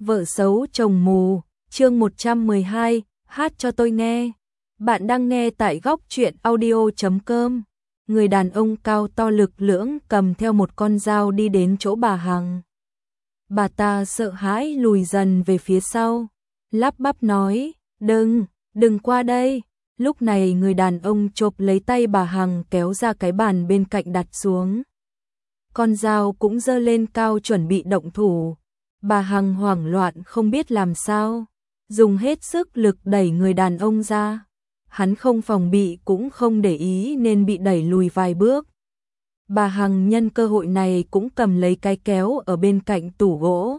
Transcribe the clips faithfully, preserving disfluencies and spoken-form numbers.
Vợ xấu chồng mù, chương một trăm mười hai, hát cho tôi nghe. Bạn đang nghe tại góc truyện audio chấm com. Người đàn ông cao to lực lưỡng cầm theo một con dao đi đến chỗ bà Hằng. Bà ta sợ hãi lùi dần về phía sau, lắp bắp nói, đừng, đừng qua đây. Lúc này người đàn ông chộp lấy tay bà Hằng kéo ra cái bàn bên cạnh đặt xuống. Con dao cũng giơ lên cao chuẩn bị động thủ. Bà Hằng hoảng loạn không biết làm sao, dùng hết sức lực đẩy người đàn ông ra. Hắn không phòng bị cũng không để ý nên bị đẩy lùi vài bước. Bà Hằng nhân cơ hội này cũng cầm lấy cái kéo ở bên cạnh tủ gỗ,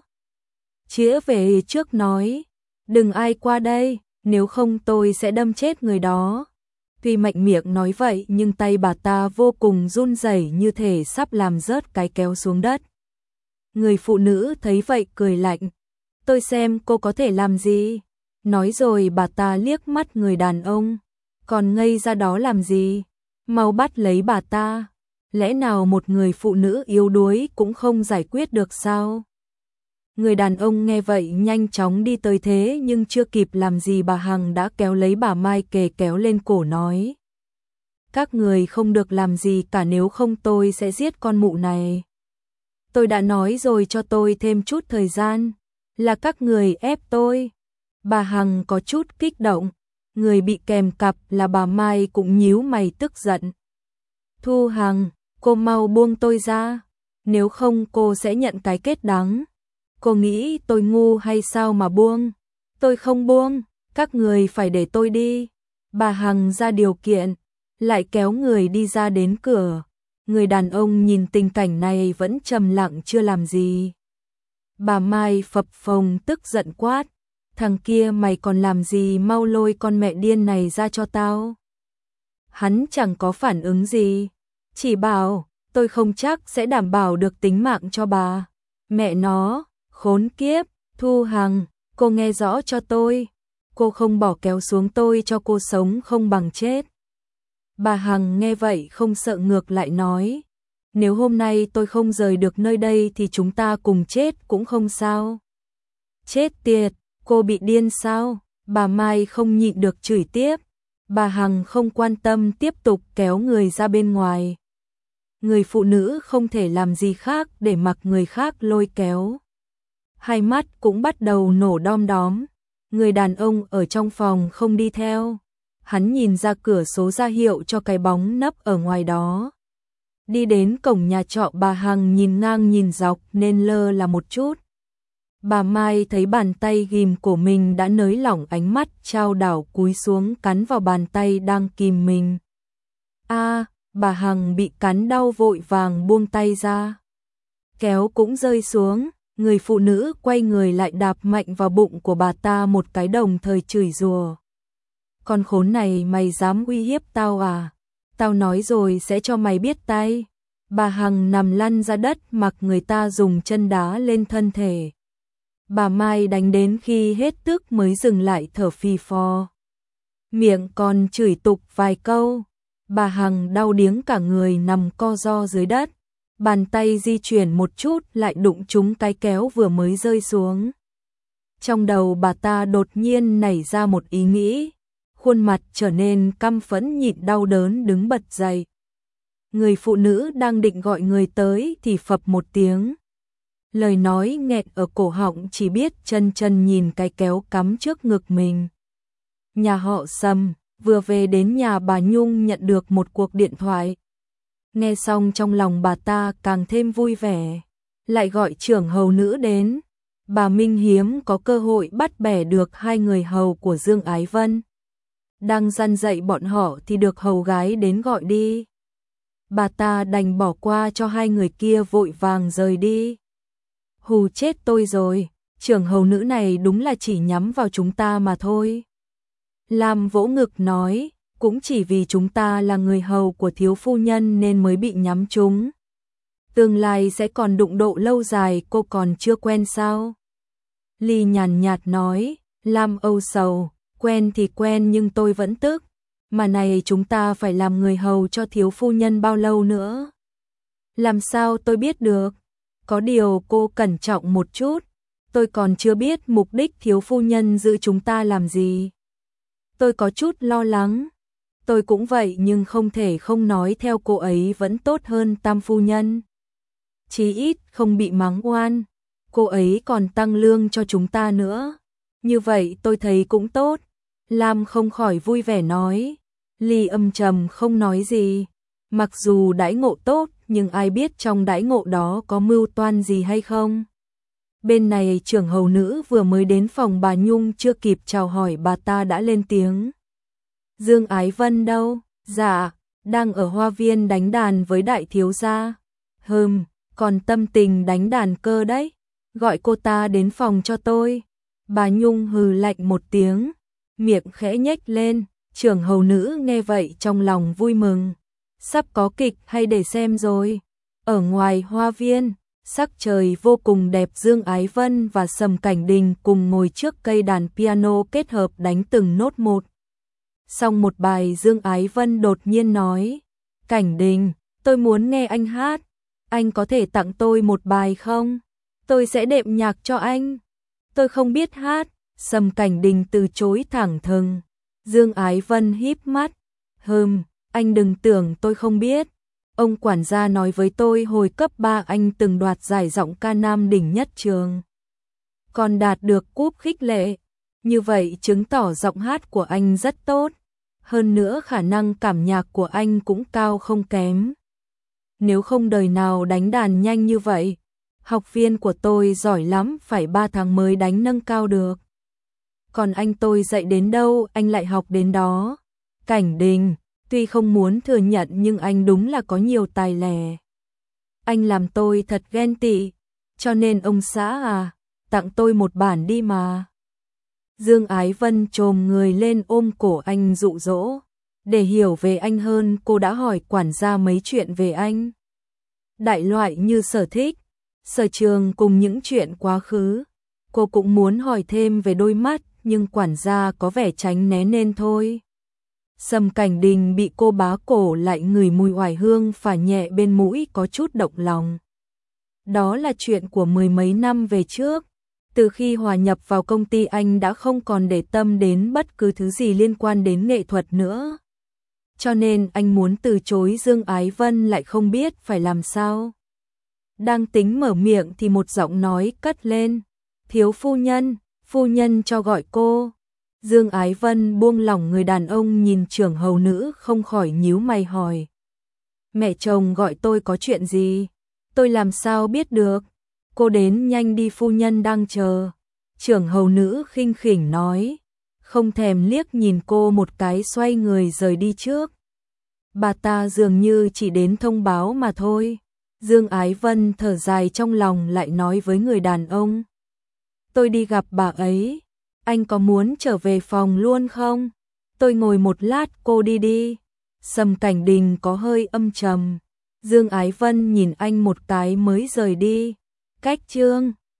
chĩa về trước nói, đừng ai qua đây, nếu không tôi sẽ đâm chết người đó. Tuy mạnh miệng nói vậy nhưng tay bà ta vô cùng run rẩy như thể sắp làm rớt cái kéo xuống đất. Người phụ nữ thấy vậy cười lạnh, tôi xem cô có thể làm gì. Nói rồi bà ta liếc mắt người đàn ông, còn ngây ra đó làm gì, mau bắt lấy bà ta. Lẽ nào một người phụ nữ yếu đuối cũng không giải quyết được sao? Người đàn ông nghe vậy nhanh chóng đi tới thế nhưng chưa kịp làm gì bà Hằng đã kéo lấy bà Mai kề kéo lên cổ nói, các người không được làm gì cả, nếu không tôi sẽ giết con mụ này. Tôi đã nói rồi cho tôi thêm chút thời gian, là các người ép tôi. Bà Hằng có chút kích động, người bị kèm cặp là bà Mai cũng nhíu mày tức giận. Thu Hằng, cô mau buông tôi ra, nếu không cô sẽ nhận cái kết đắng. Cô nghĩ tôi ngu hay sao mà buông? Tôi không buông, các người phải để tôi đi. Bà Hằng ra điều kiện, lại kéo người đi ra đến cửa. Người đàn ông nhìn tình cảnh này vẫn trầm lặng chưa làm gì. Bà Mai phập phồng tức giận quát, thằng kia mày còn làm gì, mau lôi con mẹ điên này ra cho tao. Hắn chẳng có phản ứng gì, chỉ bảo, tôi không chắc sẽ đảm bảo được tính mạng cho bà. Mẹ nó, khốn kiếp. Thu Hằng, cô nghe rõ cho tôi, cô không bỏ kéo xuống tôi cho cô sống không bằng chết. Bà Hằng nghe vậy không sợ, ngược lại nói, nếu hôm nay tôi không rời được nơi đây thì chúng ta cùng chết cũng không sao. Chết tiệt, cô bị điên sao? Bà Mai không nhịn được chửi tiếp. Bà Hằng không quan tâm tiếp tục kéo người ra bên ngoài. Người phụ nữ không thể làm gì khác để mặc người khác lôi kéo. Hai mắt cũng bắt đầu nổ đom đóm. Người đàn ông ở trong phòng không đi theo. Hắn nhìn ra cửa sổ ra hiệu cho cái bóng nấp ở ngoài đó. Đi đến cổng nhà trọ, bà Hằng nhìn ngang nhìn dọc nên lơ là một chút. Bà Mai thấy bàn tay ghim cổ mình đã nới lỏng, ánh mắt chao đảo cúi xuống cắn vào bàn tay đang kìm mình. A, bà Hằng bị cắn đau vội vàng buông tay ra. Kéo cũng rơi xuống, người phụ nữ quay người lại đạp mạnh vào bụng của bà ta một cái, đồng thời chửi rủa. Con khốn này, mày dám uy hiếp tao à? Tao nói rồi sẽ cho mày biết tay. Bà Hằng nằm lăn ra đất mặc người ta dùng chân đá lên thân thể. Bà Mai đánh đến khi hết tức mới dừng lại thở phì phò. Miệng còn chửi tục vài câu. Bà Hằng đau điếng cả người nằm co ro dưới đất. Bàn tay di chuyển một chút lại đụng trúng cái kéo vừa mới rơi xuống. Trong đầu bà ta đột nhiên nảy ra một ý nghĩ. Khuôn mặt trở nên căm phẫn, nhịn đau đớn đứng bật dậy. Người phụ nữ đang định gọi người tới thì phập một tiếng. Lời nói nghẹn ở cổ họng, chỉ biết chân chân nhìn cái kéo cắm trước ngực mình. Nhà họ Sầm, vừa về đến nhà bà Nhung nhận được một cuộc điện thoại. Nghe xong trong lòng bà ta càng thêm vui vẻ, lại gọi trưởng hầu nữ đến. Bà Minh hiếm có cơ hội bắt bẻ được hai người hầu của Dương Ái Vân. Đang răn dạy bọn họ thì được hầu gái đến gọi đi. Bà ta đành bỏ qua cho hai người kia vội vàng rời đi. Hù chết tôi rồi, trưởng hầu nữ này đúng là chỉ nhắm vào chúng ta mà thôi. Lam vỗ ngực nói, cũng chỉ vì chúng ta là người hầu của thiếu phu nhân nên mới bị nhắm trúng. Tương lai sẽ còn đụng độ lâu dài, cô còn chưa quen sao? Ly nhàn nhạt nói, Lam âu sầu, quen thì quen nhưng tôi vẫn tức. Mà này, chúng ta phải làm người hầu cho thiếu phu nhân bao lâu nữa? Làm sao tôi biết được? Có điều cô cẩn trọng một chút. Tôi còn chưa biết mục đích thiếu phu nhân giữ chúng ta làm gì. Tôi có chút lo lắng. Tôi cũng vậy nhưng không thể không nói theo cô ấy vẫn tốt hơn Tam phu nhân. Chí ít không bị mắng oan. Cô ấy còn tăng lương cho chúng ta nữa. Như vậy tôi thấy cũng tốt. Lam không khỏi vui vẻ nói. Ly âm trầm không nói gì. Mặc dù đãi ngộ tốt nhưng ai biết trong đãi ngộ đó có mưu toan gì hay không. Bên này trưởng hầu nữ vừa mới đến phòng bà Nhung chưa kịp chào hỏi bà ta đã lên tiếng. Dương Ái Vân đâu? Dạ, đang ở hoa viên đánh đàn với đại thiếu gia. Hừm, còn tâm tình đánh đàn cơ đấy. Gọi cô ta đến phòng cho tôi. Bà Nhung hừ lạnh một tiếng, miệng khẽ nhếch lên. Trưởng hầu nữ nghe vậy trong lòng vui mừng. Sắp có kịch hay để xem rồi. Ở ngoài hoa viên, sắc trời vô cùng đẹp, Dương Ái Vân và Sầm Cảnh Đình cùng ngồi trước cây đàn piano kết hợp đánh từng nốt một. Xong một bài Dương Ái Vân đột nhiên nói, Cảnh Đình, tôi muốn nghe anh hát, anh có thể tặng tôi một bài không? Tôi sẽ đệm nhạc cho anh. Tôi không biết hát. Sầm Cảnh Đình từ chối thẳng thừng. Dương Ái Vân híp mắt, hừm, anh đừng tưởng tôi không biết. Ông quản gia nói với tôi hồi cấp ba anh từng đoạt giải giọng ca nam đỉnh nhất trường. Còn đạt được cúp khích lệ. Như vậy chứng tỏ giọng hát của anh rất tốt. Hơn nữa khả năng cảm nhạc của anh cũng cao không kém. Nếu không đời nào đánh đàn nhanh như vậy. Học viên của tôi giỏi lắm, phải ba tháng mới đánh nâng cao được. Còn anh tôi dạy đến đâu anh lại học đến đó. Cảnh Đình, tuy không muốn thừa nhận nhưng anh đúng là có nhiều tài lẻ. Anh làm tôi thật ghen tị, cho nên ông xã à, tặng tôi một bản đi mà. Dương Ái Vân chồm người lên ôm cổ anh dụ dỗ. Để hiểu về anh hơn, cô đã hỏi quản gia mấy chuyện về anh. Đại loại như sở thích, sở trường cùng những chuyện quá khứ. Cô cũng muốn hỏi thêm về đôi mắt, nhưng quản gia có vẻ tránh né nên thôi. Sầm Cảnh Đình bị cô bá cổ lại ngửi mùi oải hương phả nhẹ bên mũi có chút động lòng. Đó là chuyện của mười mấy năm về trước. Từ khi hòa nhập vào công ty anh đã không còn để tâm đến bất cứ thứ gì liên quan đến nghệ thuật nữa. Cho nên anh muốn từ chối Dương Ái Vân lại không biết phải làm sao. Đang tính mở miệng thì một giọng nói cất lên. Thiếu phu nhân, phu nhân cho gọi cô. Dương Ái Vân buông lỏng người đàn ông nhìn trưởng hầu nữ không khỏi nhíu mày hỏi. Mẹ chồng gọi tôi có chuyện gì? Tôi làm sao biết được? Cô đến nhanh đi, phu nhân đang chờ. Trưởng hầu nữ khinh khỉnh nói. Không thèm liếc nhìn cô một cái xoay người rời đi trước. Bà ta dường như chỉ đến thông báo mà thôi. Dương Ái Vân thở dài trong lòng lại nói với người đàn ông. Tôi đi gặp bà ấy. Anh có muốn trở về phòng luôn không? Tôi ngồi một lát, cô đi đi. Sầm Cảnh Đình có hơi âm trầm. Dương Ái Vân nhìn anh một cái mới rời đi. Cách chương